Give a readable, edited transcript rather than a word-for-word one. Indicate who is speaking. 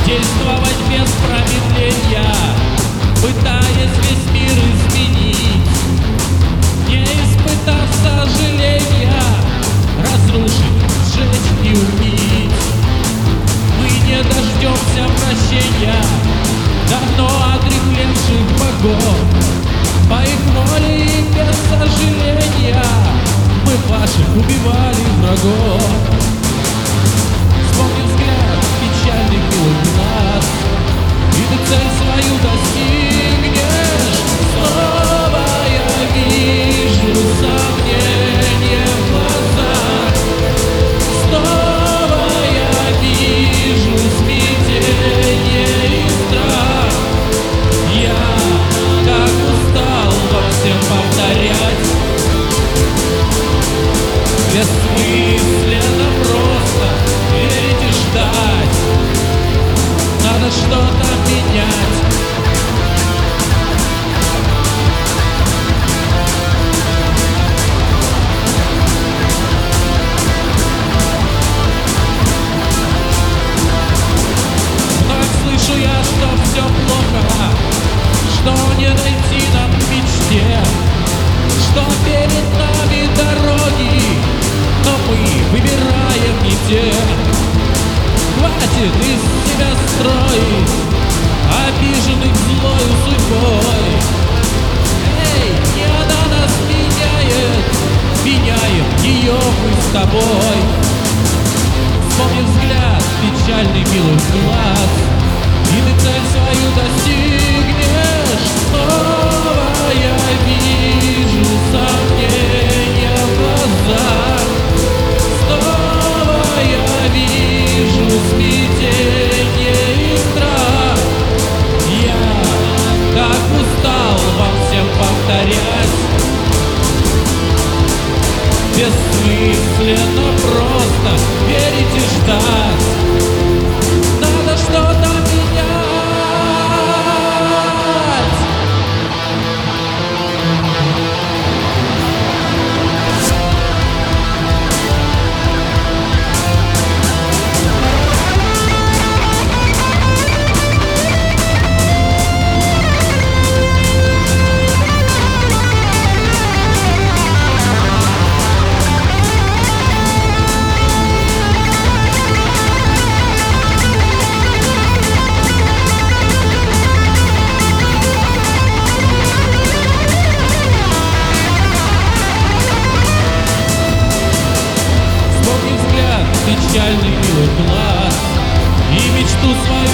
Speaker 1: действовать без промедления, пытаясь весь мир изменить, не испытав сожаления, разрушить, сжечь и убить. Мы не дождемся прощения давно отрехлевших богов. По их воле и без сожаления мы ваших убивали врагов. Вспомни взгляд печальный белый глаз, и ты цель свою достигнешь. Снова я вижу сомнения в глазах, снова я вижу смятение и страх. Я так устал во всем повторять, бессмысленно просто верить и ждать. Надо что-то менять. Вновь слышу я, что все плохо, что не найти нам в мечте, что перед нами дороги, но мы выбираем не те. Хватит из себя строить обиженных злою судьбой. Эй, не она нас меняет, меняем ее мы с тобой. Вспомни взгляд печальный милых глаз, и ты цель свою достигнешь. Снова я вижу сомнения в глазах, снова я вижу смятение и страх. Я так устал вам всем повторять, бессмысленно просто верить и ждать. Надо что-то менять. Печальный милый глаз, и мечту свою